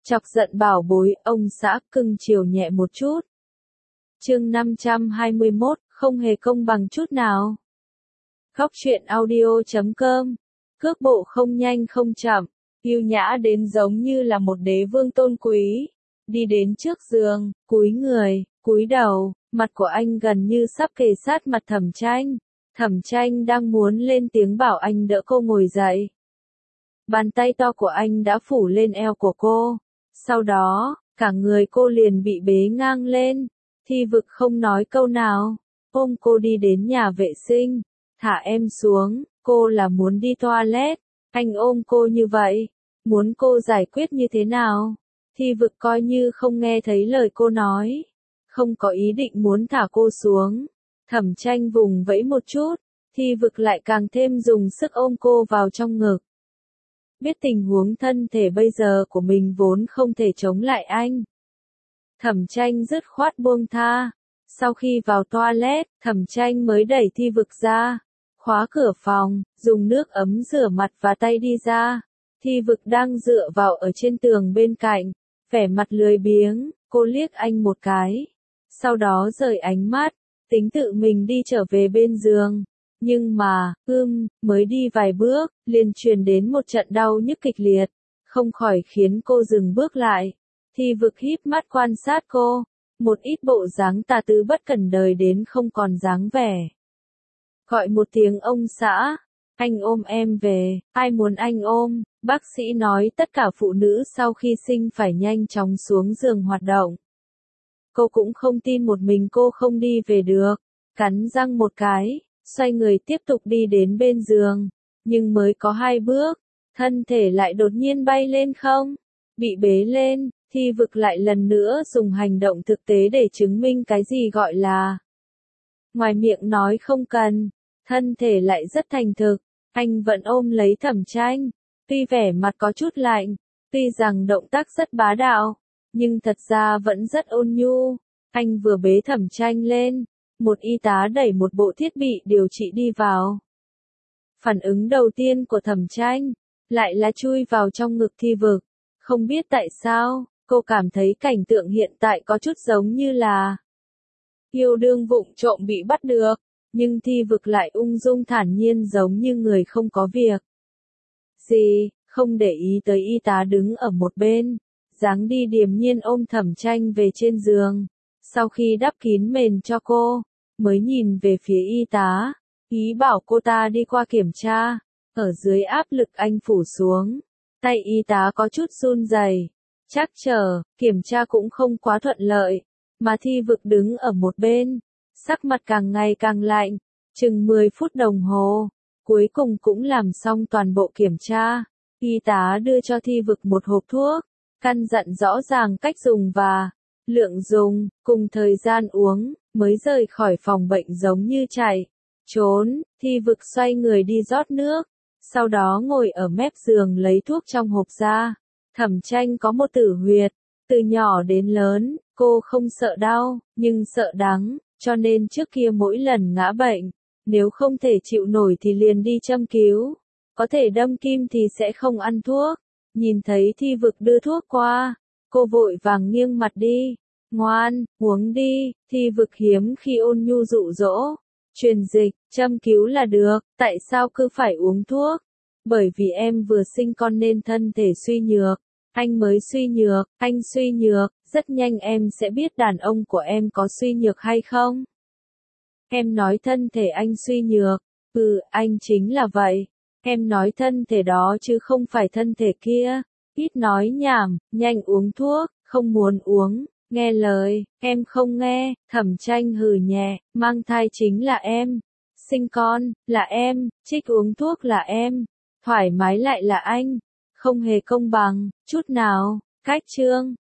Chọc giận bảo bối, ông xã cưng chiều nhẹ một chút. Chương 521, không hề công bằng chút nào. Góc truyện audio.com. Cước bộ không nhanh không chậm, yêu nhã đến giống như là một đế vương tôn quý. Đi đến trước giường, cúi người, cúi đầu, mặt của anh gần như sắp kề sát mặt Thẩm Tranh. Thẩm Tranh đang muốn lên tiếng bảo anh đỡ cô ngồi dậy. Bàn tay to của anh đã phủ lên eo của cô. Sau đó, cả người cô liền bị bế ngang lên. Thi Vực không nói câu nào, ôm cô đi đến nhà vệ sinh. Thả em xuống, cô là muốn đi toilet. Anh ôm cô như vậy, muốn cô giải quyết như thế nào? Thi Vực coi như không nghe thấy lời cô nói, không có ý định muốn thả cô xuống. Thẩm Tranh vùng vẫy một chút, Thi Vực lại càng thêm dùng sức ôm cô vào trong ngực. Biết tình huống thân thể bây giờ của mình vốn không thể chống lại anh, Thẩm Tranh dứt khoát buông tha. Sau khi vào toilet, Thẩm Tranh mới đẩy Thi Vực ra, khóa cửa phòng, dùng nước ấm rửa mặt và tay đi ra. Thi Vực đang dựa vào ở trên tường bên cạnh, vẻ mặt lười biếng. Cô liếc anh một cái, sau đó rời ánh mắt, tính tự mình đi trở về bên giường. Nhưng mà, mới đi vài bước, liền truyền đến một trận đau nhức kịch liệt, không khỏi khiến cô dừng bước lại. Thi Vực híp mắt quan sát cô, một ít bộ dáng tà tứ bất cần đời đến không còn dáng vẻ. Gọi một tiếng ông xã, anh ôm em về. Ai muốn anh ôm? Bác sĩ nói tất cả phụ nữ sau khi sinh phải nhanh chóng xuống giường hoạt động. Cô cũng không tin một mình cô không đi về được, cắn răng một cái, xoay người tiếp tục đi đến bên giường, nhưng mới có 2 bước, thân thể lại đột nhiên bay lên không, bị bế lên. Thi Vực lại lần nữa dùng hành động thực tế để chứng minh cái gì gọi là ngoài miệng nói không cần, thân thể lại rất thành thực. Anh vẫn ôm lấy Thẩm Tranh, tuy vẻ mặt có chút lạnh, tuy rằng động tác rất bá đạo, nhưng thật ra vẫn rất ôn nhu. Anh vừa bế Thẩm Tranh lên, một y tá đẩy một bộ thiết bị điều trị đi vào. Phản ứng đầu tiên của Thẩm Tranh lại là chui vào trong ngực Thi Vực. Không biết tại sao, cô cảm thấy cảnh tượng hiện tại có chút giống như là yêu đương vụng trộm bị bắt được, nhưng Thi Vực lại ung dung thản nhiên giống như người không có việc gì, không để ý tới y tá đứng ở một bên, dáng đi điềm nhiên ôm Thẩm Tranh về trên giường. Sau khi đắp kín mền cho cô, mới nhìn về phía y tá, ý bảo cô ta đi qua kiểm tra. Ở dưới áp lực anh phủ xuống, tay y tá có chút run rẩy, trắc trở, kiểm tra cũng không quá thuận lợi, mà Thi Vực đứng ở một bên, sắc mặt càng ngày càng lạnh. Chừng 10 phút đồng hồ, cuối cùng cũng làm xong toàn bộ kiểm tra. Y tá đưa cho Thi Vực một hộp thuốc, căn dặn rõ ràng cách dùng và lượng dùng, cùng thời gian uống, mới rời khỏi phòng bệnh giống như chạy trốn. Thi Vực xoay người đi rót nước, sau đó ngồi ở mép giường lấy thuốc trong hộp ra. Thẩm Tranh có một tử huyệt, từ nhỏ đến lớn, cô không sợ đau, nhưng sợ đắng, cho nên trước kia mỗi lần ngã bệnh, nếu không thể chịu nổi thì liền đi châm cứu, có thể đâm kim thì sẽ không ăn thuốc. Nhìn thấy Thi Vực đưa thuốc qua, cô vội vàng nghiêng mặt đi. Ngoan, uống đi. Thi Vực hiếm khi ôn nhu dụ dỗ. Truyền dịch, châm cứu là được, tại sao cứ phải uống thuốc? Bởi vì em vừa sinh con nên thân thể suy nhược. Anh mới suy nhược, anh suy nhược, rất nhanh em sẽ biết đàn ông của em có suy nhược hay không. Em nói thân thể anh suy nhược, anh chính là vậy. Em nói thân thể đó chứ không phải thân thể kia. Ít nói nhảm, nhanh uống thuốc, không muốn uống, nghe lời, em không nghe. Thẩm Tranh hừ nhẹ, mang thai chính là em, sinh con là em, trích uống thuốc là em, thoải mái lại là anh, không hề công bằng chút nào. Cách chương